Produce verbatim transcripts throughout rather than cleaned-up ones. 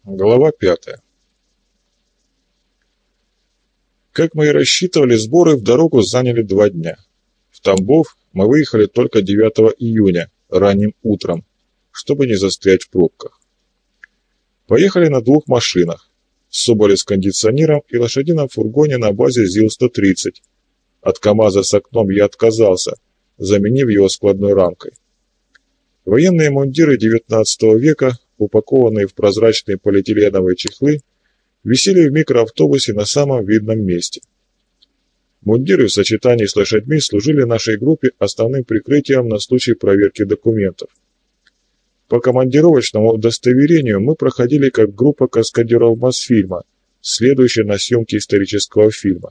Глава пятая. Как мы и рассчитывали, сборы в дорогу заняли два дня. В Тамбов мы выехали только девятого июня, ранним утром, чтобы не застрять в пробках. Поехали на двух машинах. Соболе с кондиционером и лошадином фургоне на базе ЗИЛ сто тридцать. От КАМАЗа с окном я отказался, заменив его складной рамкой. Военные мундиры девятнадцатого века, упакованные в прозрачные полиэтиленовые чехлы, висели в микроавтобусе на самом видном месте. Мундиры в сочетании с лошадьми служили нашей группе основным прикрытием на случай проверки документов. По командировочному удостоверению мы проходили как группа каскадеров Мосфильма, следующая на съемки исторического фильма.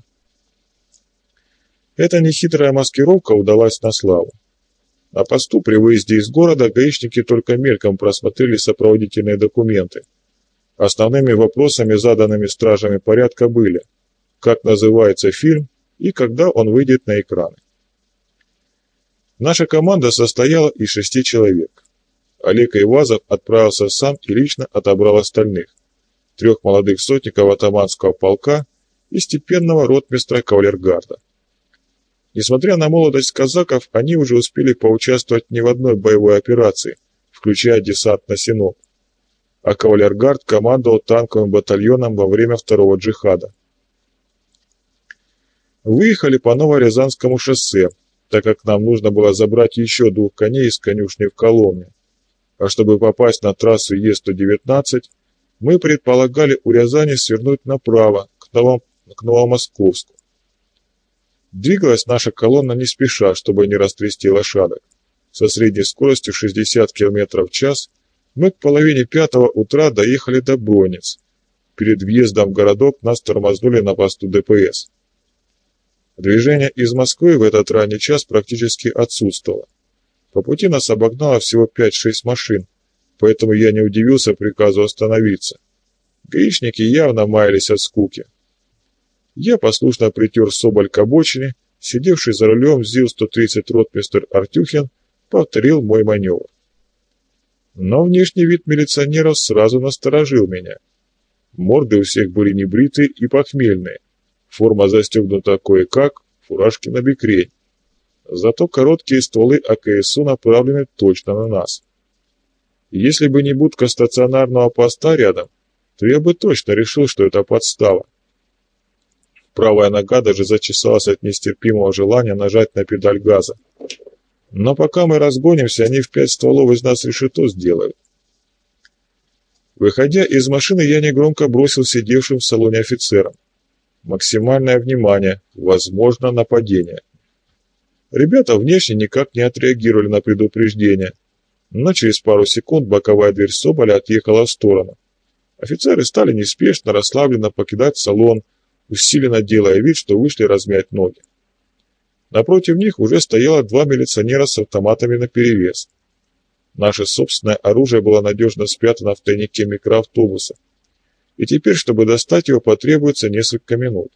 Эта нехитрая маскировка удалась на славу. На посту при выезде из города гаишники только мельком просмотрели сопроводительные документы. Основными вопросами, заданными стражами порядка, были: как называется фильм и когда он выйдет на экраны. Наша команда состояла из шести человек. Олег Ивазов отправился сам и лично отобрал остальных: трех молодых сотников атаманского полка и степенного ротмистра кавалергарда. Несмотря на молодость казаков, они уже успели поучаствовать не в одной боевой операции, включая десант на Синop, а кавалергард командовал танковым батальоном во время второго джихада. Выехали по Новорязанскому шоссе, так как нам нужно было забрать еще двух коней из конюшни в Коломне, а чтобы попасть на трассу Е сто девятнадцать, мы предполагали у Рязани свернуть направо, к, Новом, к Новомосковску. Двигалась наша колонна не спеша, чтобы не растрясти лошадок. Со средней скоростью шестьдесят километров в час мы к половине пятого утра доехали до Бронниц. Перед въездом в городок нас тормознули на посту ДПС. Движение из Москвы в этот ранний час практически отсутствовало. По пути нас обогнало всего пять-шесть машин, поэтому я не удивился приказу остановиться. Гаишники явно маялись от скуки. Я послушно притер Соболь к обочине, сидевший за рулем ЗИЛ сто тридцать ротмистр Артюхин повторил мой маневр. Но внешний вид милиционеров сразу насторожил меня. Морды у всех были небритые и похмельные, форма застегнута кое-как, фуражки набекрень. Зато короткие стволы А К С У направлены точно на нас. Если бы не будка стационарного поста рядом, то я бы точно решил, что это подстава. Правая нога даже зачесалась от нестерпимого желания нажать на педаль газа. Но пока мы разгонимся, они в пять стволов из нас решето сделают. Выходя из машины, я негромко бросил сидевшим в салоне офицерам: максимальное внимание, возможно нападение. Ребята внешне никак не отреагировали на предупреждение, но через пару секунд боковая дверь Соболя отъехала в сторону. Офицеры стали неспешно, расслабленно покидать салон, усиленно делая вид, что вышли размять ноги. Напротив них уже стояло два милиционера с автоматами наперевес. Наше собственное оружие было надежно спрятано в тайнике микроавтобуса, и теперь, чтобы достать его, потребуется несколько минут.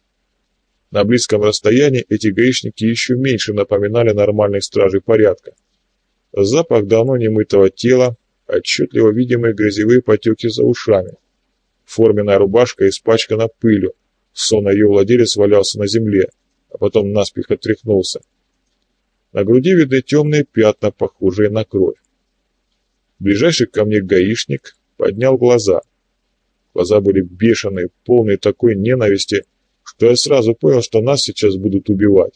На близком расстоянии эти гаишники еще меньше напоминали нормальных стражей порядка. Запах давно немытого тела, отчетливо видимые грязевые потеки за ушами. Форменная рубашка испачкана пылью, сонно ее владелец валялся на земле, а потом наспех отряхнулся. На груди видны темные пятна, похожие на кровь. Ближайший ко мне гаишник поднял глаза. Глаза были бешеные, полные такой ненависти, что я сразу понял, что нас сейчас будут убивать.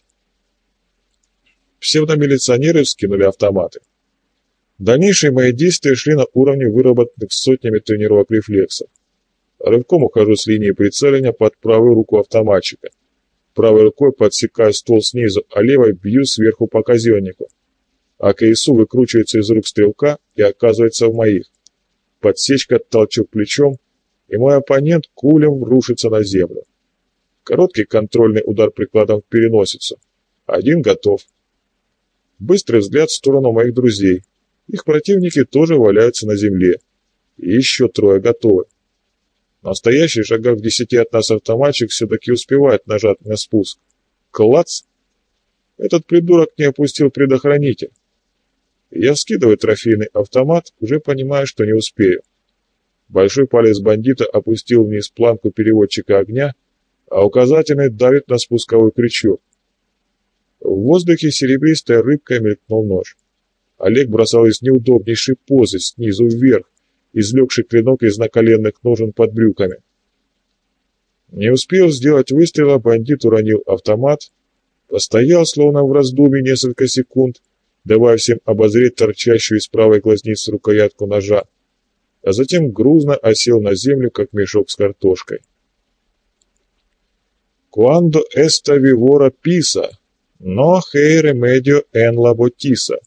Псевдомилиционеры вскинули автоматы. Дальнейшие мои действия шли на уровне выработанных сотнями тренировок рефлексов. Рывком ухожу с линии прицеливания под правую руку автоматчика. Правой рукой подсекаю ствол снизу, а левой бью сверху по казеннику. А К С У выкручивается из рук стрелка и оказывается в моих. Подсечка, толчок плечом, и мой оппонент кулем рушится на землю. Короткий контрольный удар прикладом в переносицу. Один готов. Быстрый взгляд в сторону моих друзей. Их противники тоже валяются на земле. И еще трое готовы. Настоящий, шагах в десяти от нас автоматчик все-таки успевает нажать на спуск. Клац! Этот придурок не опустил предохранитель. Я вскидываю трофейный автомат, уже понимая, что не успею. Большой палец бандита опустил вниз планку переводчика огня, а указательный давит на спусковой крючок. В воздухе серебристой рыбкой мелькнул нож. Олег бросал из неудобнейшей позы, снизу вверх, извлекший клинок из наколенных ножен под брюками. Не успел сделать выстрела, бандит уронил автомат, постоял, словно в раздумье, несколько секунд, давая всем обозреть торчащую из правой глазницы рукоятку ножа, а затем грузно осел на землю, как мешок с картошкой. «Quando esta vivora pisa, no hay remedio en la botisa».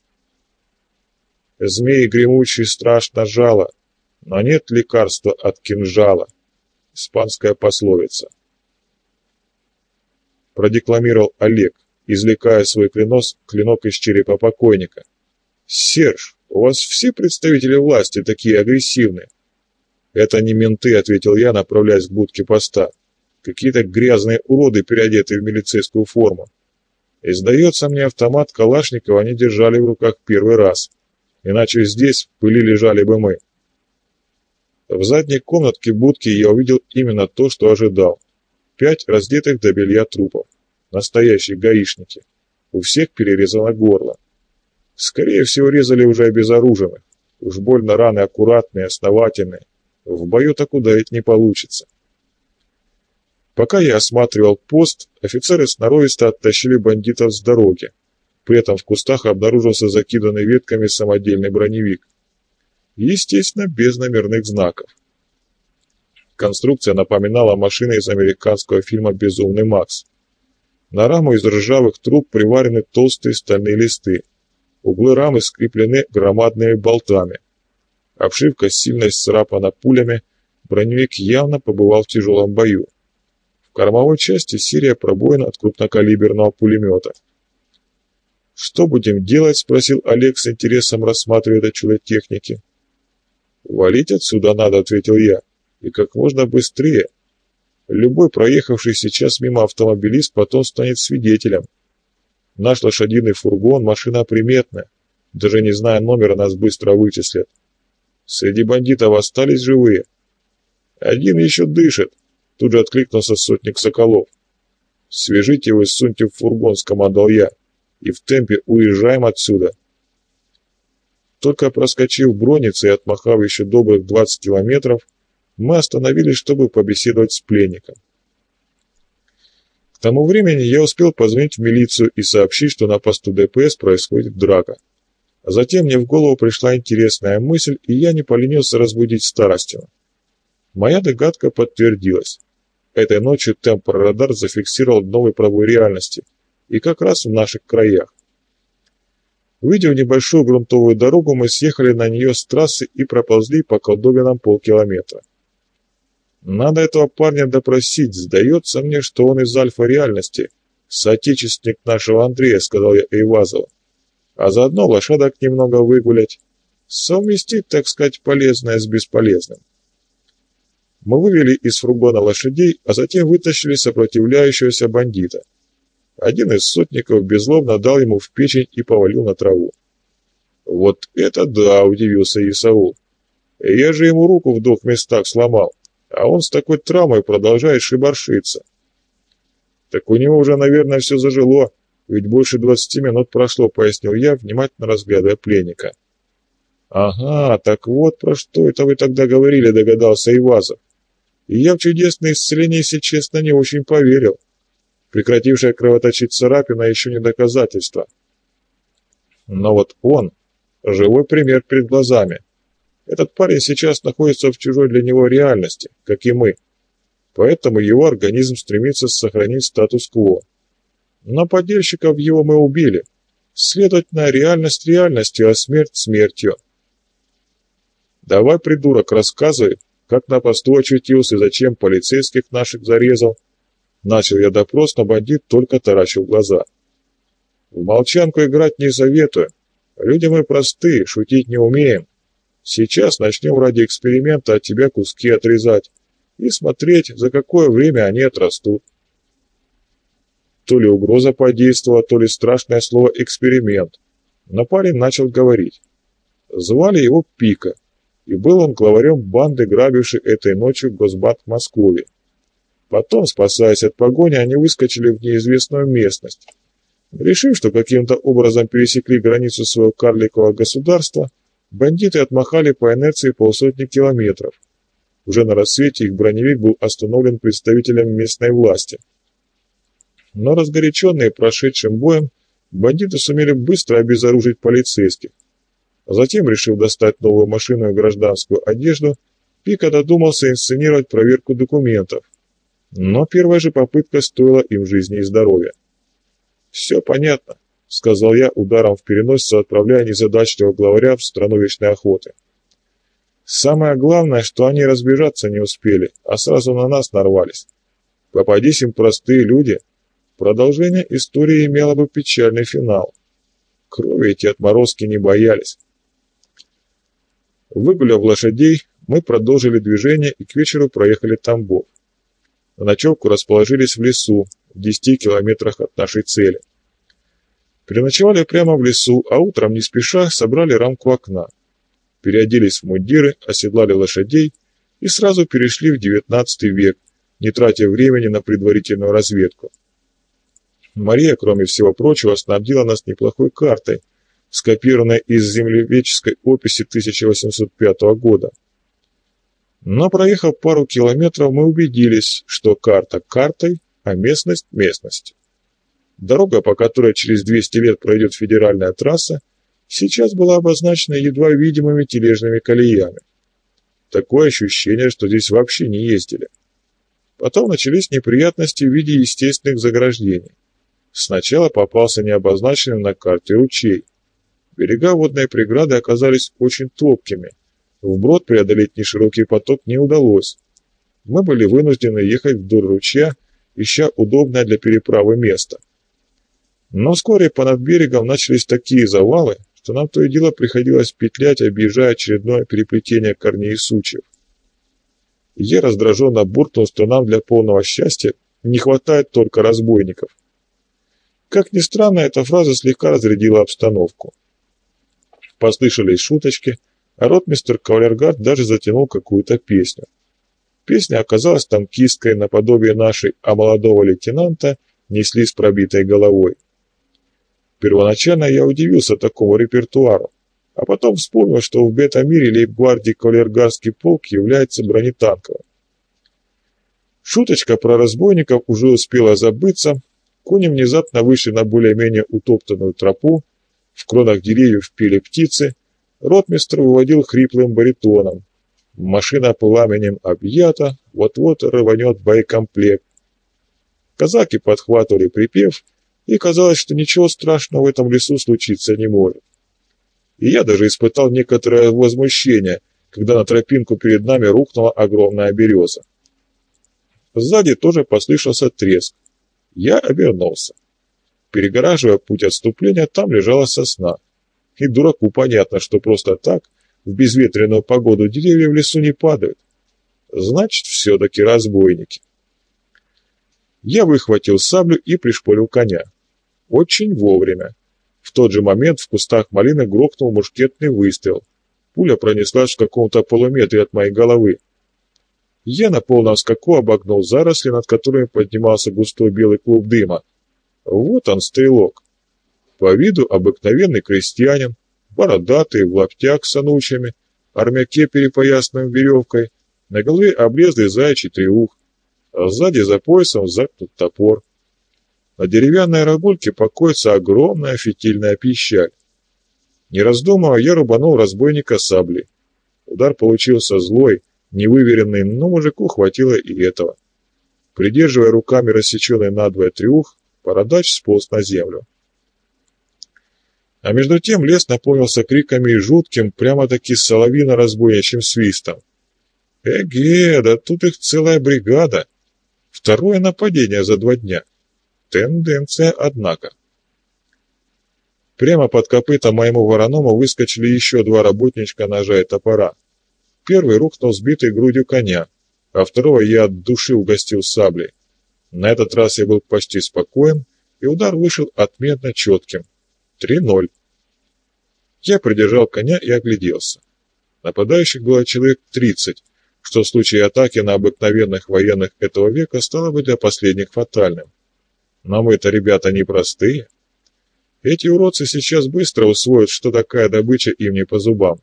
«Змей гремучий страшно жало, но нет лекарства от кинжала». Испанская пословица. Продекламировал Олег, извлекая свой клинок, клинок из черепа покойника. «Серж, у вас все представители власти такие агрессивные». «Это не менты», — ответил я, направляясь к будке поста. «Какие-то грязные уроды, переодетые в милицейскую форму. И, сдается мне, автомат Калашникова они держали в руках первый раз. Иначе здесь в пыли лежали бы мы». В задней комнатке будки я увидел именно то, что ожидал. Пять раздетых до белья трупов. Настоящие гаишники. У всех перерезано горло. Скорее всего, резали уже обезоруженных. Уж больно раны аккуратные, основательные. В бою так ударить не получится. Пока я осматривал пост, офицеры сноровисто оттащили бандитов с дороги. При этом в кустах обнаружился закиданный ветками самодельный броневик. Естественно, без номерных знаков. Конструкция напоминала машины из американского фильма «Безумный Макс». На раму из ржавых труб приварены толстые стальные листы. Углы рамы скреплены громадными болтами. Обшивка сильно исцарапана пулями, броневик явно побывал в тяжелом бою. В кормовой части серия пробоин от крупнокалиберного пулемета. «Что будем делать?» — спросил Олег с интересом, рассматривая это чудо техники. «Валить отсюда надо», — ответил я, — «и как можно быстрее. Любой проехавший сейчас мимо автомобилист потом станет свидетелем. Наш лошадиный фургон — машина приметная, даже не зная номера, нас быстро вычислят. Среди бандитов остались живые. Один еще дышит», — тут же откликнулся сотник Соколов. «Свяжите его и суньте в фургон», — скомандовал я, — «и в темпе уезжаем отсюда». Только проскочив броницы и отмахав еще добрых двадцать километров, мы остановились, чтобы побеседовать с пленником. К тому времени я успел позвонить в милицию и сообщить, что на посту ДПС происходит драка. А затем мне в голову пришла интересная мысль, и я не поленился разбудить Старостина. Моя догадка подтвердилась. Этой ночью темпорадар зафиксировал новый пробой реальности, и как раз в наших краях. Выйдя в небольшую грунтовую дорогу, мы съехали на нее с трассы и проползли по колдобинам полкилометра. «Надо этого парня допросить, сдается мне, что он из альфа-реальности, соотечественник нашего Андрея», — сказал я Эйвазову. «А заодно лошадок немного выгулять, совместить, так сказать, полезное с бесполезным». Мы вывели из фургона лошадей, а затем вытащили сопротивляющегося бандита. Один из сотников беззлобно дал ему в печень и повалил на траву. «Вот это да!» — удивился Исаул. «Я же ему руку в двух местах сломал, а он с такой травмой продолжает шибаршиться». «Так у него уже, наверное, все зажило, ведь больше двадцати минут прошло», — пояснил я, внимательно разглядывая пленника. «Ага, так вот про что это вы тогда говорили», — догадался Ивазов. «И я в чудесное исцеление, если честно, не очень поверил. Прекратившая кровоточить царапина еще не доказательство. Но вот он — живой пример перед глазами. Этот парень сейчас находится в чужой для него реальности, как и мы. Поэтому его организм стремится сохранить статус-кво. Но подельщиков его мы убили. Следовательно, реальность реальностью, а смерть смертью. «Давай, придурок, рассказывай, как на посту очутился и зачем полицейских наших зарезал». Начал я допрос, но бандит только таращил глаза. «В молчанку играть не советую. Люди мы простые, шутить не умеем. Сейчас начнем ради эксперимента от тебя куски отрезать и смотреть, за какое время они отрастут». То ли угроза подействовала, то ли страшное слово «эксперимент». Но парень начал говорить. Звали его Пика, и был он главарем банды, грабившей этой ночью Госбанк Москвы. Потом, спасаясь от погони, они выскочили в неизвестную местность. Решив, что каким-то образом пересекли границу своего карликового государства, бандиты отмахали по инерции полсотни километров. Уже на рассвете их броневик был остановлен представителем местной власти. Но разгоряченные прошедшим боем, бандиты сумели быстро обезоружить полицейских. Затем, решив достать новую машину и гражданскую одежду, Пика додумался инсценировать проверку документов. Но первая же попытка стоила им жизни и здоровья. «Все понятно», — сказал я, ударом в переносицу отправляя незадачливого главаря в страну вечной охоты. «Самое главное, что они разбежаться не успели, а сразу на нас нарвались. Попадись им простые люди, продолжение истории имело бы печальный финал. Крови эти отморозки не боялись». Выгуляв лошадей, мы продолжили движение и к вечеру проехали Тамбов. На ночевку расположились в лесу, в десяти километрах от нашей цели. Переночевали прямо в лесу, а утром не спеша собрали рамку окна. Переоделись в мундиры, оседлали лошадей и сразу перешли в девятнадцатый век, не тратя времени на предварительную разведку. Мария, кроме всего прочего, снабдила нас неплохой картой, скопированной из землеведческой описи тысяча восемьсот пятого года. Но проехав пару километров, мы убедились, что карта картой, а местность местностью. Дорога, по которой через двести лет пройдет федеральная трасса, сейчас была обозначена едва видимыми тележными колеями. Такое ощущение, что здесь вообще не ездили. Потом начались неприятности в виде естественных заграждений. Сначала попался необозначенный на карте ручей. Берега водной преграды оказались очень топкими. Вброд преодолеть неширокий поток не удалось. Мы были вынуждены ехать вдоль ручья, ища удобное для переправы место. Но вскоре понад берегом начались такие завалы, что нам то и дело приходилось петлять, объезжая очередное переплетение корней и сучьев. Я раздраженно буркнул, что нам для полного счастья не хватает только разбойников. Как ни странно, эта фраза слегка разрядила обстановку. Послышались шуточки, а ротмистр Кавалергард даже затянул какую-то песню. Песня оказалась танкисткой наподобие нашей, а молодого лейтенанта несли с пробитой головой. Первоначально я удивился такому репертуару, а потом вспомнил, что в бета-мире лейб-гвардии кавалергардский полк является бронетанковым. Шуточка про разбойников уже успела забыться, кони внезапно вышли на более-менее утоптанную тропу, в кронах деревьев пели птицы, ротмистр выводил хриплым баритоном. Машина пламенем объята, вот-вот рванет боекомплект. Казаки подхватывали припев, и казалось, что ничего страшного в этом лесу случиться не может. И я даже испытал некоторое возмущение, когда на тропинку перед нами рухнула огромная береза. Сзади тоже послышался треск. Я обернулся. Перегораживая путь отступления, там лежала сосна. И дураку понятно, что просто так в безветренную погоду деревья в лесу не падают. Значит, все-таки разбойники. Я выхватил саблю и пришпорил коня. Очень вовремя. В тот же момент в кустах малины грохнул мушкетный выстрел. Пуля пронеслась в каком-то полуметре от моей головы. Я на полном скаку обогнул заросли, над которыми поднимался густой белый клуб дыма. Вот он, стрелок. По виду обыкновенный крестьянин, бородатый, в лаптях с анучами, армяке, перепоясанным веревкой, на голове облезлый заячий треух, а сзади за поясом загнут топор. На деревянной рогульке покоится огромная фитильная пищаль. Не раздумывая, я рубанул разбойника саблей. Удар получился злой, невыверенный, но мужику хватило и этого. Придерживая руками рассеченный надвое треух, бородач сполз на землю. А между тем лес наполнился криками и жутким, прямо-таки соловьино-разбойничьим свистом. Эге, да тут их целая бригада. Второе нападение за два дня. Тенденция, однако. Прямо под копыта моему вороному выскочили еще два работничка ножа и топора. Первый рухнул сбитой грудью коня, а второго я от души угостил саблей. На этот раз я был почти спокоен, и удар вышел отменно четким. Три ноль. Я придержал коня и огляделся. Нападающих было человек тридцать, что в случае атаки на обыкновенных военных этого века стало бы для последних фатальным. Но мы-то, ребята, непростые. Эти уродцы сейчас быстро усвоят, что такая добыча им не по зубам.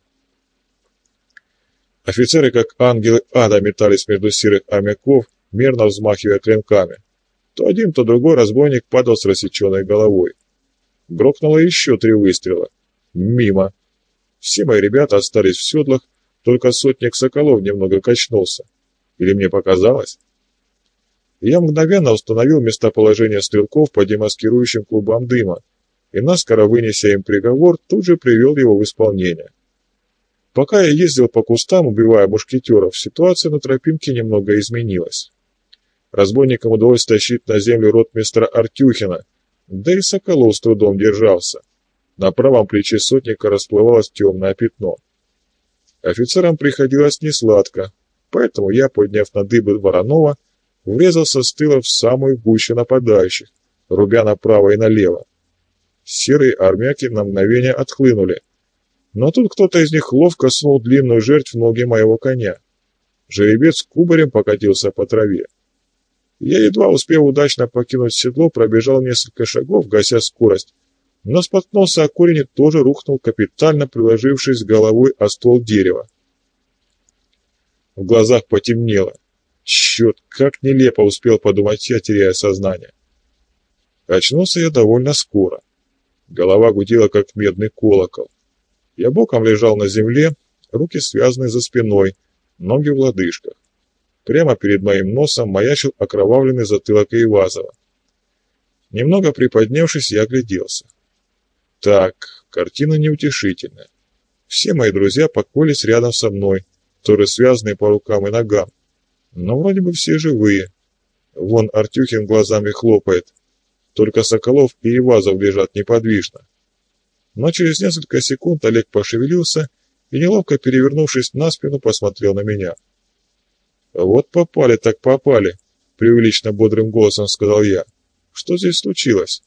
Офицеры, как ангелы ада, метались между серых армяков, мерно взмахивая клинками. То один, то другой разбойник падал с рассеченной головой. Грохнуло еще три выстрела. Мимо. Все мои ребята остались в седлах, только сотник Соколов немного качнулся. Или мне показалось? Я мгновенно установил местоположение стрелков по демаскирующим клубам дыма, и, наскоро вынеся им приговор, тут же привел его в исполнение. Пока я ездил по кустам, убивая мушкетеров, ситуация на тропинке немного изменилась. Разбойникам удалось тащить на землю ротмистра Артюхина, да и Соколов с трудом держался. На правом плече сотника расплывалось темное пятно. Офицерам приходилось несладко, поэтому я, подняв на дыбы Воронова, врезался с тыла в самую гущу нападающих, рубя направо и налево. Серые армяки на мгновение отхлынули, но тут кто-то из них ловко сунул длинную жертв в ноги моего коня. Жеребец кубарем покатился по траве. Я, едва успев удачно покинуть седло, пробежал несколько шагов, гася скорость, но споткнулся о корень и тоже рухнул, капитально приложившись головой о ствол дерева. В глазах потемнело. Черт, как нелепо успел подумать я, теряя сознание. Очнулся я довольно скоро. Голова гудела, как медный колокол. Я боком лежал на земле, руки связаны за спиной, ноги в лодыжках. Прямо перед моим носом маячил окровавленный затылок Ивазова. Немного приподнявшись, я огляделся. Так, картина неутешительная. Все мои друзья покоились рядом со мной, тоже связанные по рукам и ногам. Но вроде бы все живые. Вон Артюхин глазами хлопает. Только Соколов и Ивазов лежат неподвижно. Но через несколько секунд Олег пошевелился и, неловко перевернувшись на спину, посмотрел на меня. «Вот попали так попали», — преувеличенно бодрым голосом сказал я. «Что здесь случилось?»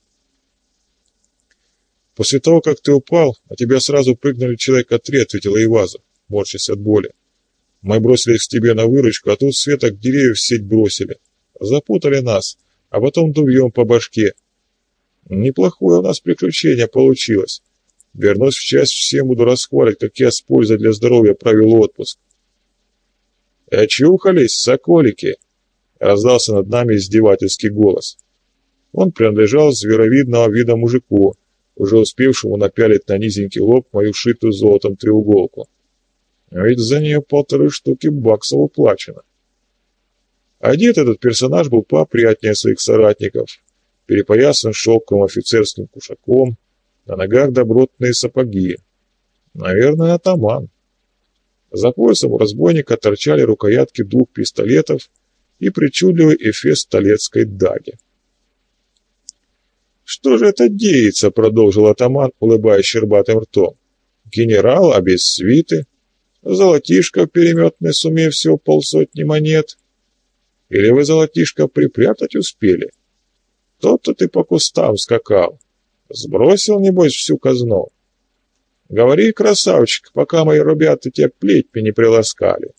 «После того, как ты упал, на тебя сразу прыгнули человека три», — ответила Ивазов, морщась от боли. «Мы бросились к тебе на выручку, а тут с веток деревьев сеть бросили. Запутали нас, а потом дубьем по башке. Неплохое у нас приключение получилось. Вернусь в часть, всем буду расхваливать, как я с пользой для здоровья провел отпуск». «Очухались, соколики!» — раздался над нами издевательский голос. Он принадлежал зверовидного вида мужику, уже успевшему напялить на низенький лоб мою шитую золотом треуголку. А ведь за нее полторы штуки баксов уплачено. Одет этот персонаж был поопрятнее своих соратников, перепоясан шелковым офицерским кушаком, на ногах добротные сапоги. Наверное, атаман. За поясом у разбойника торчали рукоятки двух пистолетов и причудливый эфес столетской даги. «Что же это деется?» — продолжил атаман, улыбаясь щербатым ртом. «Генерал, а без свиты? Золотишко переметный, сумев всего полсотни монет? Или вы золотишко припрятать успели? Тот-то ты по кустам скакал. Сбросил, небось, всю казну. Говори, красавчик, пока мои ребята тебя плетьми не приласкали».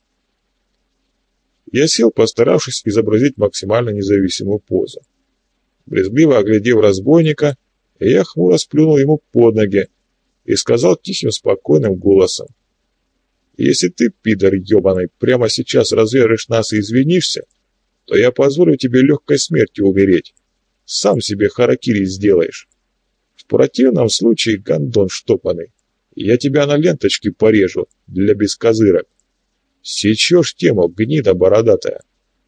Я сел, постаравшись изобразить максимально независимую позу. Брезгливо оглядев разбойника, я хмуро сплюнул ему под ноги и сказал тихим, спокойным голосом: «Если ты, пидор ебаный, прямо сейчас разрежешь нас и извинишься, то я позволю тебе легкой смертью умереть. Сам себе харакири сделаешь. В противном случае, гондон штопанный, я тебя на ленточке порежу для бескозырок. Сечешь тему, гнида бородатая».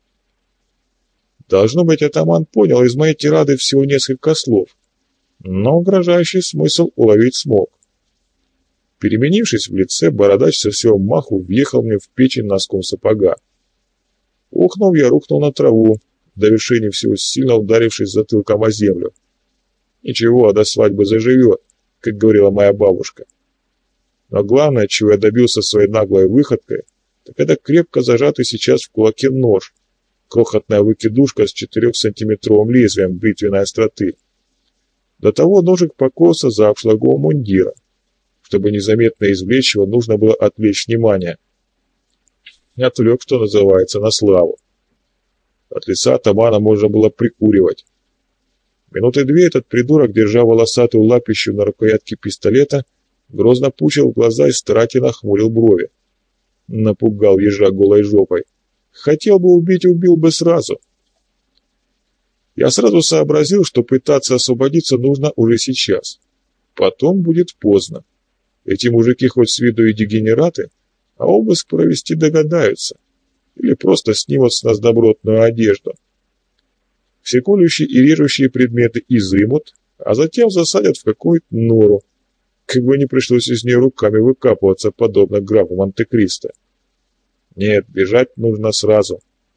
Должно быть, атаман понял из моей тирады всего несколько слов, но угрожающий смысл уловить смог. Переменившись в лице, бородач со всего маху въехал мне в печень носком сапога. Ухнув, я рухнул на траву, до вершины всего сильно ударившись затылком о землю. Ничего, до свадьбы заживет, как говорила моя бабушка. Но главное, чего я добился своей наглой выходкой, так это крепко зажатый сейчас в кулаке нож, крохотная выкидушка с четырехсантиметровым лезвием бритвенной остроты. До того ножик покоился за обшлагом мундира, Чтобы незаметно извлечь его, нужно было отвлечь внимание. Отвлек, что называется, на славу. От лица атамана можно было прикуривать. Минуты две этот придурок, держа волосатую лапищу на рукоятке пистолета, грозно пучил глаза и старательно хмурил брови. Напугал ежа голой жопой. Хотел бы убить, убил бы сразу. Я сразу сообразил, что пытаться освободиться нужно уже сейчас. Потом будет поздно. Эти мужики хоть с виду и дегенераты, а обыск провести догадаются. Или просто снимут с нас добротную одежду. Все колющие и режущие предметы изымут, а затем засадят в какую-то нору, как бы не пришлось из нее руками выкапываться, подобно графу Монте-Кристо. Нет, бежать нужно сразу.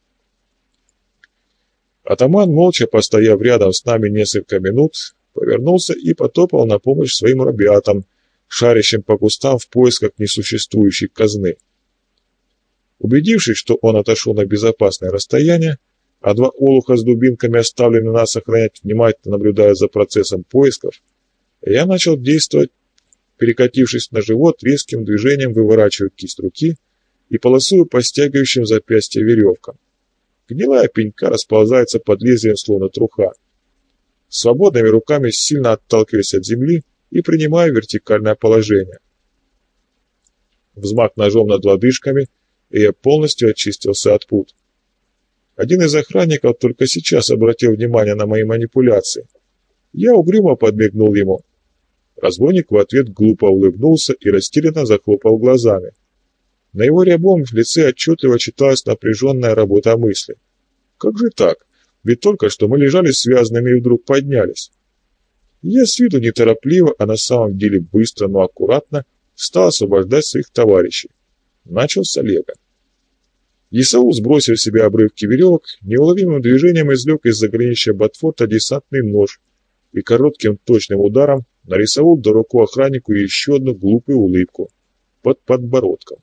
Атаман, молча постояв рядом с нами несколько минут, повернулся и потопал на помощь своим ребятам, шарящим по кустам в поисках несуществующей казны. Убедившись, что он отошел на безопасное расстояние, а два олуха с дубинками оставлены нас охранять, внимательно наблюдая за процессом поисков, я начал действовать, перекатившись на живот, резким движением выворачиваю кисть руки и полосую по стягивающим запястья веревкам. Гнилая пенька расползается под лезвием, словно труха. Свободными руками сильно отталкиваюсь от земли и принимаю вертикальное положение. Взмах ножом над лодыжками, и я полностью очистился от пут. Один из охранников только сейчас обратил внимание на мои манипуляции. Я угрюмо подмигнул ему. Разбойник в ответ глупо улыбнулся и растерянно захлопал глазами. На его рябом лице отчетливо читалась напряженная работа мысли. Как же так? Ведь только что мы лежали связанными и вдруг поднялись. Я с виду неторопливо, а на самом деле быстро, но аккуратно стал освобождать своих товарищей. Начал с Олега. Исаул, сбросив себе обрывки веревок, неуловимым движением извлек из заграничья Ботфорта десантный нож и коротким точным ударом нарисовал до руку охраннику еще одну глупую улыбку под подбородком.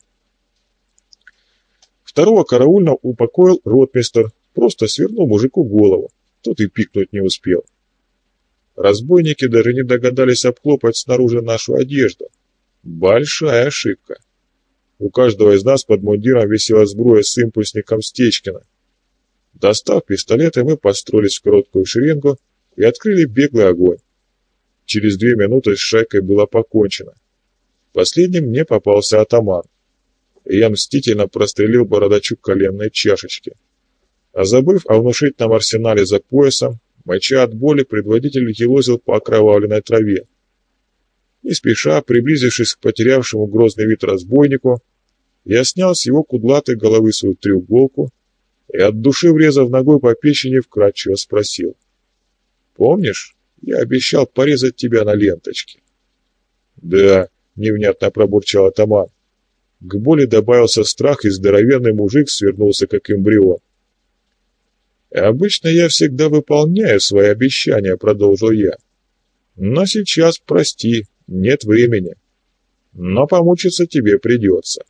Второго караульного упокоил ротмистр, просто свернул мужику голову, тот и пикнуть не успел. Разбойники даже не догадались обхлопать снаружи нашу одежду. Большая ошибка. У каждого из нас под мундиром висела сбруя с импульсником Стечкина. Достав пистолеты, мы построились в короткую шеренгу и открыли беглый огонь. Через две минуты с шайкой было покончено. Последним мне попался атаман. И я мстительно прострелил бородачу коленной чашечки. А забыв о внушительном арсенале за поясом, моча от боли, предводитель елозил по окровавленной траве. Не спеша, приблизившись к потерявшему грозный вид разбойнику, я снял с его кудлатой головы свою треуголку и от души, врезав ногой по печени, вкратчиво спросил. «Помнишь, я обещал порезать тебя на ленточке?» «Да», — невнятно пробурчал атаман. К боли добавился страх, и здоровенный мужик свернулся, как эмбрион. «Обычно я всегда выполняю свои обещания», — продолжил я. «Но сейчас, прости, нет времени. Но помучиться тебе придется».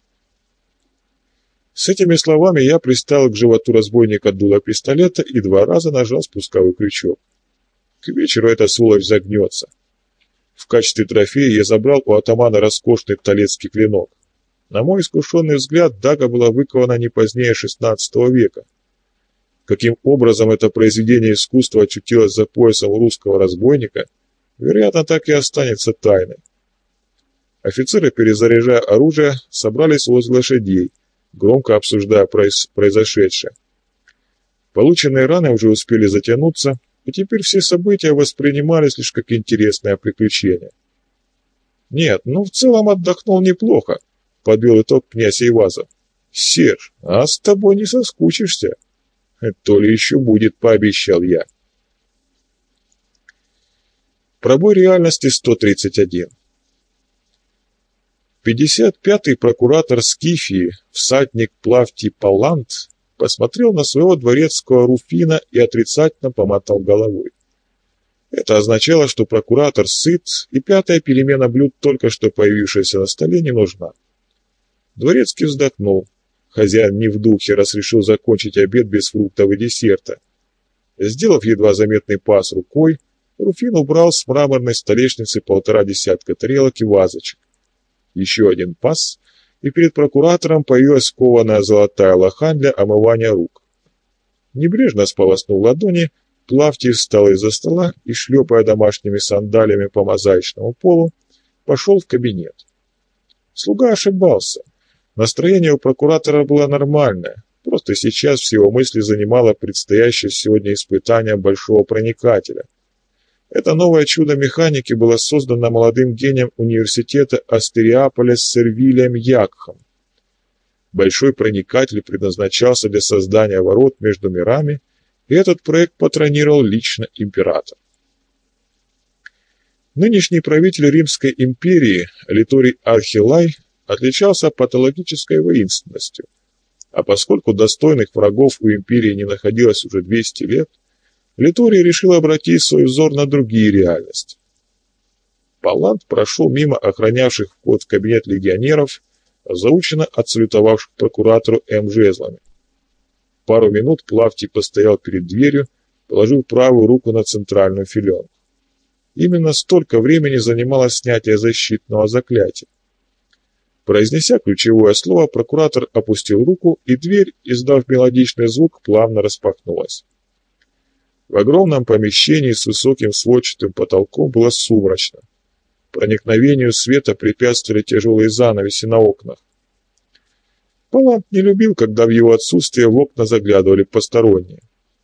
С этими словами я приставил к животу разбойника дуло пистолета и два раза нажал спусковой крючок. К вечеру эта сволочь загнется. В качестве трофея я забрал у атамана роскошный толецкий клинок. На мой искушенный взгляд, дага была выкована не позднее шестнадцатого века. Каким образом это произведение искусства очутилось за поясом русского разбойника, вероятно, так и останется тайной. Офицеры, перезаряжая оружие, собрались возле лошадей, громко обсуждая произ... произошедшее. Полученные раны уже успели затянуться, и теперь все события воспринимались лишь как интересное приключение. «Нет, ну в целом отдохнул неплохо», — подвел итог князь Айвазов. «Серж, а с тобой не соскучишься?» «То ли еще будет», — пообещал я. Пробой реальности сто тридцать один. пятьдесят пятый прокуратор Скифии, всадник Плавтий Паллант, посмотрел на своего дворецкого Руфина и отрицательно помотал головой. Это означало, что прокуратор сыт, и пятая перемена блюд, только что появившаяся на столе, не нужна. Дворецкий вздохнул. Хозяин не в духе, раз решил закончить обед без фруктов и десерта. Сделав едва заметный пас рукой, Руфин убрал с мраморной столешницы полтора десятка тарелок и вазочек. Еще один пас, и перед прокуратором появилась кованая золотая лохань для омывания рук. Небрежно сполоснув ладони, Плавтий встал из-за стола и, шлепая домашними сандалиями по мозаичному полу, пошел в кабинет. Слуга ошибался. Настроение у прокуратора было нормальное, просто сейчас все его мысли занимало предстоящее сегодня испытание большого проникателя. Это новое чудо механики было создано молодым гением университета Астериаполя Сервилием Якхом. Большой проникатель предназначался для создания ворот между мирами, и этот проект патронировал лично император. Нынешний правитель Римской империи, Литорий Архилай, отличался патологической воинственностью, а поскольку достойных врагов у империи не находилось уже двести лет, Литорий решил обратить свой взор на другие реальности. Паллант прошел мимо охранявших вход в кабинет легионеров, заученно отсалютовавших прокуратору М. жезлами. Пару минут Плавтий постоял перед дверью, положив правую руку на центральную филенку. Именно столько времени занимало снятие защитного заклятия. Произнеся ключевое слово, прокуратор опустил руку, и дверь, издав мелодичный звук, плавно распахнулась. В огромном помещении с высоким сводчатым потолком было сумрачно. Проникновению света препятствовали тяжелые занавеси на окнах. Паллант не любил, когда в его отсутствие в окна заглядывали посторонние.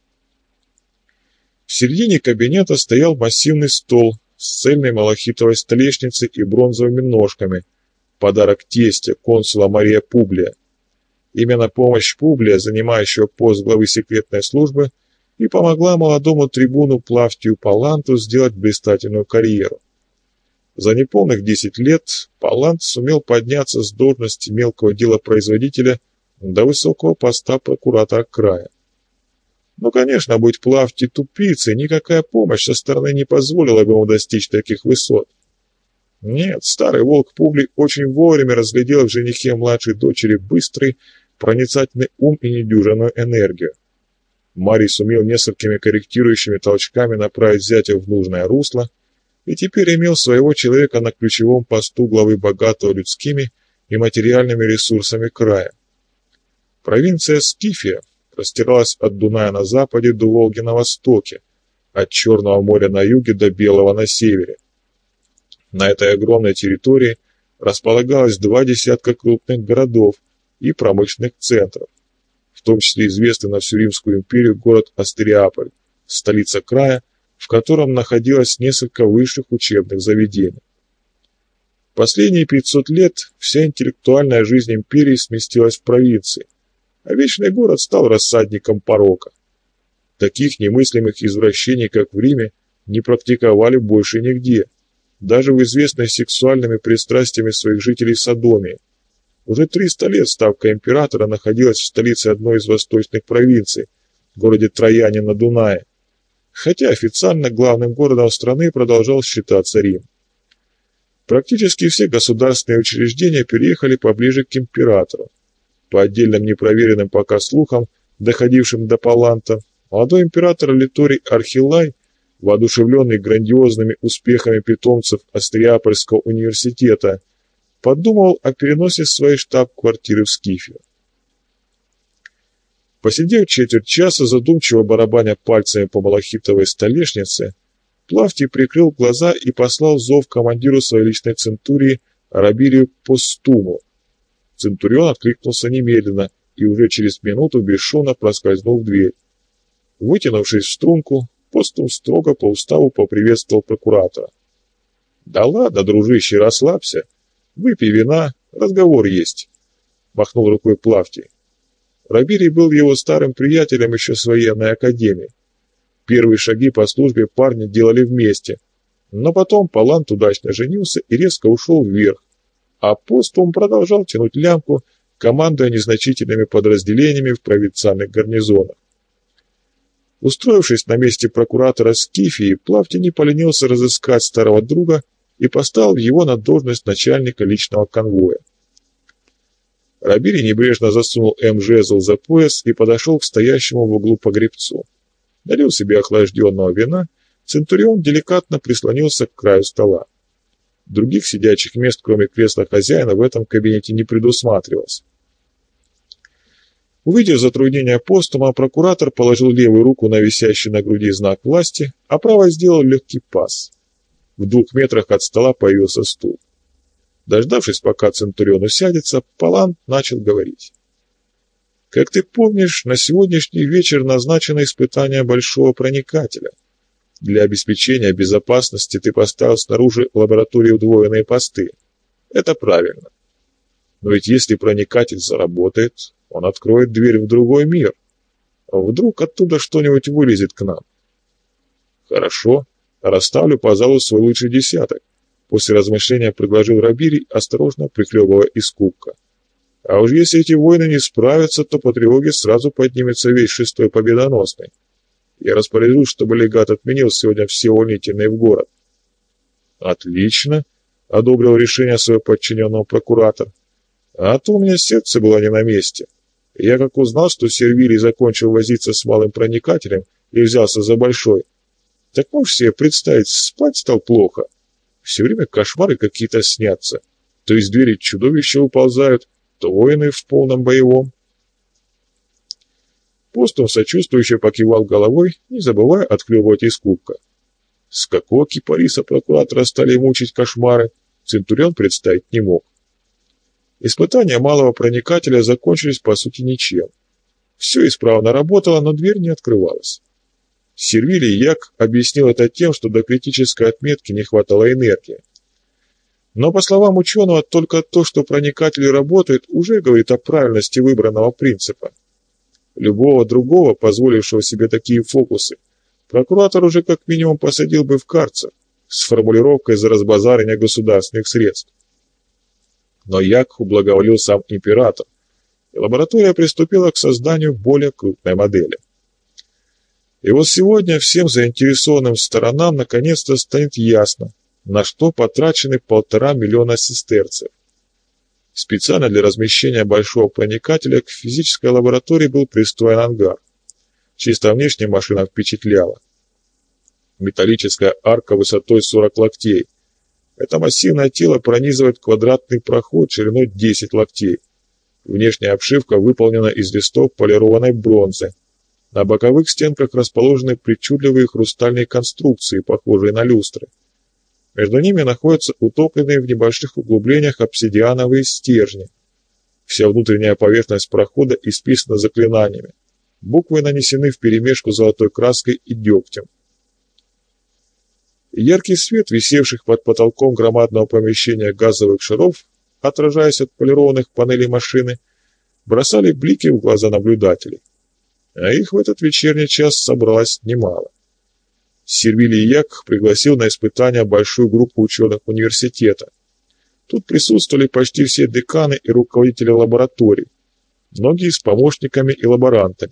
В середине кабинета стоял массивный стол с цельной малахитовой столешницей и бронзовыми ножками, подарок тестя, консула Мария Публия. Именно помощь Публия, занимающего пост главы секретной службы, и помогла молодому трибуну Плавтию Палланту сделать блистательную карьеру. За неполных десять лет Паллант сумел подняться с должности мелкого делопроизводителя до высокого поста прокуратора края. Но, конечно, будь Плавтий тупицей, никакая помощь со стороны не позволила бы ему достичь таких высот. Нет, старый волк Публий очень вовремя разглядел в женихе младшей дочери быстрый, проницательный ум и недюжинную энергию. Марий сумел несколькими корректирующими толчками направить зятя в нужное русло и теперь имел своего человека на ключевом посту главы богатого людскими и материальными ресурсами края. Провинция Скифия простиралась от Дуная на западе до Волги на востоке, от Черного моря на юге до Белого на севере. На этой огромной территории располагалось два десятка крупных городов и промышленных центров, в том числе известный на всю Римскую империю город Астериаполь, столица края, в котором находилось несколько высших учебных заведений. Последние пятьсот лет вся интеллектуальная жизнь империи сместилась в провинции, а Вечный город стал рассадником порока. Таких немыслимых извращений, как в Риме, не практиковали больше нигде, даже в известной сексуальными пристрастиями своих жителей Содомии. Уже триста лет ставка императора находилась в столице одной из восточных провинций, городе Трояне на Дунае, хотя официально главным городом страны продолжал считаться Рим. Практически все государственные учреждения переехали поближе к императору. По отдельным непроверенным пока слухам, доходившим до Палланта, молодой император Литорий Архилай, воодушевленный грандиозными успехами питомцев Астриапольского университета, подумал о переносе своей штаб-квартиры в Скифию. Посидев четверть часа, задумчиво барабаня пальцами по малахитовой столешнице, Плавтий прикрыл глаза и послал зов командиру своей личной центурии Рабирию Постуму. Центурион откликнулся немедленно и уже через минуту бесшумно проскользнул в дверь. Вытянувшись в струнку, Постум строго по уставу поприветствовал прокуратора. «Да ладно, дружище, расслабься. Выпей вина, разговор есть», — махнул рукой Плавтий. Рабирий был его старым приятелем еще с военной академии. Первые шаги по службе парни делали вместе, но потом Паллант удачно женился и резко ушел вверх, а Постум продолжал тянуть лямку, командуя незначительными подразделениями в провинциальных гарнизонах. Устроившись на месте прокуратора Скифии, Плавтий не поленился разыскать старого друга и поставил его на должность начальника личного конвоя. Рабирий небрежно засунул М-жезл за пояс и подошел к стоящему в углу погребцу. Налил себе охлажденного вина, Центурион деликатно прислонился к краю стола. Других сидячих мест, кроме кресла хозяина, в этом кабинете не предусматривалось. Увидев затруднение постума, прокуратор положил левую руку на висящий на груди знак власти, а правой сделал легкий пас. В двух метрах от стола появился стул. Дождавшись, пока Центурион усядется, Палант начал говорить. «Как ты помнишь, на сегодняшний вечер назначено испытание большого проникателя. Для обеспечения безопасности ты поставил снаружи лаборатории удвоенные посты. Это правильно. Но ведь если проникатель заработает, он откроет дверь в другой мир. А вдруг оттуда что-нибудь вылезет к нам? Хорошо, расставлю по залу свой лучший десяток. После размышления предложил Рабирий, осторожно прихлебывая из кубка. А уж если эти воины не справятся, то по тревоге сразу поднимется весь шестой победоносный. Я распоряжусь, чтобы легат отменил сегодня все увольнительные в город. Отлично, одобрил решение своего подчиненного прокуратор. А то у меня сердце было не на месте. Я как узнал, что Сервилий закончил возиться с малым проникателем и взялся за большой, так можешь себе представить, спать стал плохо. Все время кошмары какие-то снятся. То из двери чудовища уползают, то воины в полном боевом. Постум сочувствующе покивал головой, не забывая отхлебывать из кубка. С какого кипариса прокуратора стали мучить кошмары, Центурион представить не мог. Испытания малого проникателя закончились по сути ничем. Все исправно работало, но дверь не открывалась. Сервилий Як объяснил это тем, что до критической отметки не хватало энергии. Но, по словам ученого, только то, что проникатель работает, уже говорит о правильности выбранного принципа. Любого другого, позволившего себе такие фокусы, прокуратор уже как минимум посадил бы в карцер с формулировкой за разбазаривание государственных средств. Но Як ублаговолил сам император, и лаборатория приступила к созданию более крупной модели. И вот сегодня всем заинтересованным сторонам наконец-то станет ясно, на что потрачены полтора миллиона сестерцев. Специально для размещения большого проникателя к физической лаборатории был пристроен ангар. Чисто внешне машина впечатляла. Металлическая арка высотой сорок локтей. Это массивное тело пронизывает квадратный проход шириной десять локтей. Внешняя обшивка выполнена из листов полированной бронзы. На боковых стенках расположены причудливые хрустальные конструкции, похожие на люстры. Между ними находятся утопленные в небольших углублениях обсидиановые стержни. Вся внутренняя поверхность прохода исписана заклинаниями. Буквы нанесены вперемешку золотой краской и дегтем. Яркий свет, висевших под потолком громадного помещения газовых шаров, отражаясь от полированных панелей машины, бросали блики в глаза наблюдателей. А их в этот вечерний час собралось немало. Сервилий Як пригласил на испытания большую группу ученых университета. Тут присутствовали почти все деканы и руководители лабораторий, многие с помощниками и лаборантами.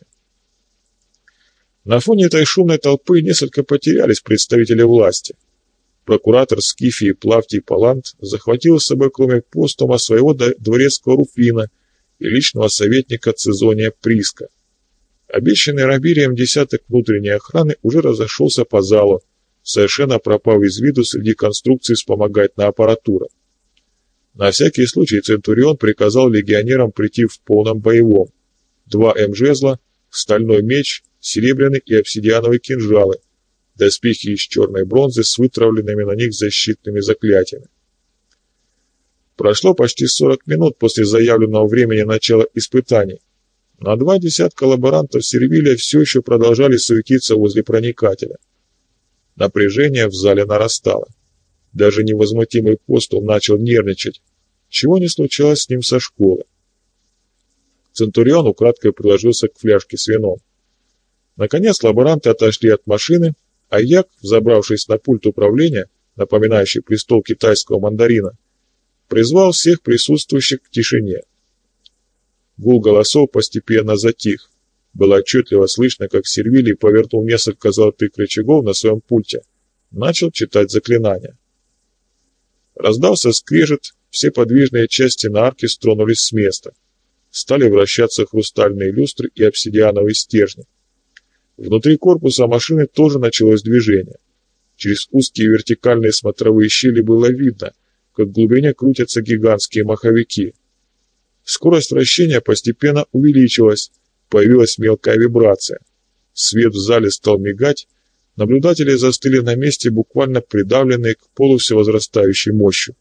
На фоне этой шумной толпы несколько потерялись представители власти. Прокуратор Скифии Плавтий Палант захватил с собой, кроме постума, своего дворецкого Руфина и личного советника Цезония Приска. Обещанный Рабирием десяток внутренней охраны уже разошелся по залу, совершенно пропав из виду среди конструкций вспомогательной аппаратуры. На всякий случай Центурион приказал легионерам прийти в полном боевом. Два эм-жезла, стальной меч, серебряный и обсидиановые кинжалы, доспехи из черной бронзы с вытравленными на них защитными заклятиями. Прошло почти сорок минут после заявленного времени начала испытаний. На два десятка лаборантов Сервилия все еще продолжали суетиться возле проникателя. Напряжение в зале нарастало. Даже невозмутимый постум начал нервничать, чего не случалось с ним со школы. Центурион украдкой приложился к фляжке с вином. Наконец лаборанты отошли от машины, а Як, взобравшись на пульт управления, напоминающий престол китайского мандарина, призвал всех присутствующих к тишине. Гул голосов постепенно затих. Было отчетливо слышно, как Сервилий повернул несколько золотых рычагов на своем пульте, начал читать заклинания. Раздался скрежет, все подвижные части на арке стронулись с места. Стали вращаться хрустальные люстры и обсидиановые стержни. Внутри корпуса машины тоже началось движение. Через узкие вертикальные смотровые щели было видно, как в глубине крутятся гигантские маховики. Скорость вращения постепенно увеличилась, появилась мелкая вибрация. Свет в зале стал мигать, наблюдатели застыли на месте, буквально придавленные к полу всевозрастающей мощью.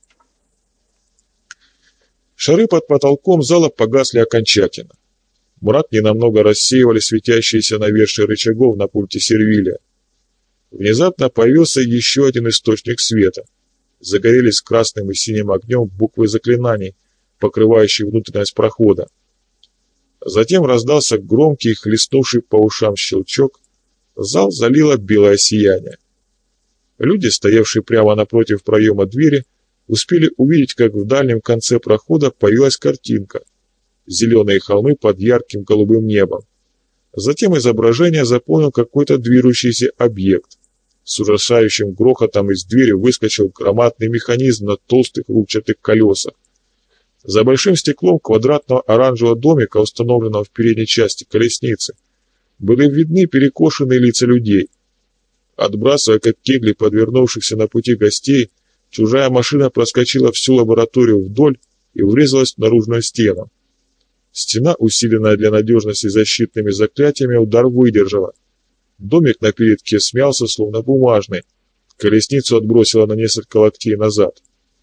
Шары под потолком зала погасли окончательно. Мрак ненамного рассеивали светящиеся навершие рычагов на пульте сервиля. Внезапно появился еще один источник света. Загорелись красным и синим огнем буквы заклинаний, покрывающие внутренность прохода. Затем раздался громкий, хлестнувший по ушам щелчок. Зал залило белое сияние. Люди, стоявшие прямо напротив проема двери, успели увидеть, как в дальнем конце прохода появилась картинка. Зеленые холмы под ярким голубым небом. Затем изображение заполнил какой-то движущийся объект. С ужасающим грохотом из двери выскочил громадный механизм на толстых рубчатых колесах. За большим стеклом квадратного оранжевого домика, установленного в передней части колесницы, были видны перекошенные лица людей. Отбрасывая как кегли подвернувшихся на пути гостей, чужая машина проскочила всю лабораторию вдоль и врезалась в наружную стену. Стена, усиленная для надежности защитными заклятиями, удар выдержала. Домик на передке смялся, словно бумажный. Колесницу отбросило на несколько локтей назад.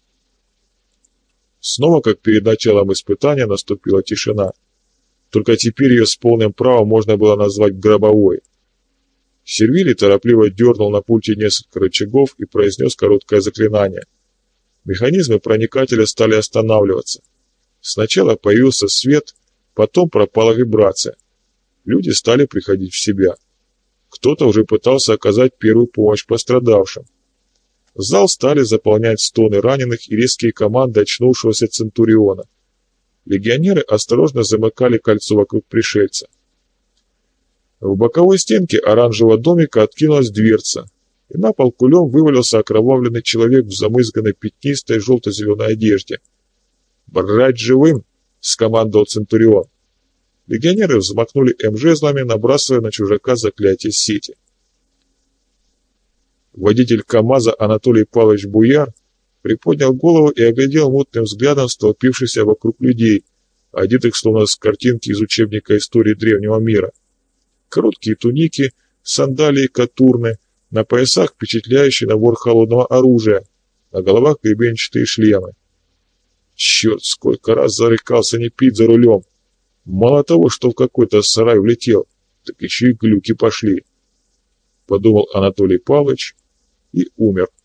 Снова, как перед началом испытания, наступила тишина. Только теперь ее с полным правом можно было назвать гробовой. Сервилий торопливо дернул на пульте несколько рычагов и произнес короткое заклинание. Механизмы проникателя стали останавливаться. Сначала появился свет, потом пропала вибрация. Люди стали приходить в себя. Кто-то уже пытался оказать первую помощь пострадавшим. Зал стали заполнять стоны раненых и резкие команды очнувшегося Центуриона. Легионеры осторожно замыкали кольцо вокруг пришельца. В боковой стенке оранжевого домика откинулась дверца, и на пол кулем вывалился окровавленный человек в замызганной пятнистой желто-зеленой одежде. «Брать живым!» — скомандовал Центурион. Легионеры взмахнули эм-жезлами, набрасывая на чужака заклятие сети. Водитель КамАЗа Анатолий Павлович Буяр приподнял голову и оглядел мутным взглядом столпившихся вокруг людей, одетых словно с картинки из учебника истории древнего мира. Короткие туники, сандалии катурны, на поясах впечатляющий набор холодного оружия, на головах гребенчатые шлемы. Черт, сколько раз зарыкался не пить за рулем. Мало того, что в какой-то сарай влетел, так еще и глюки пошли. Подумал Анатолий Павлович и умер.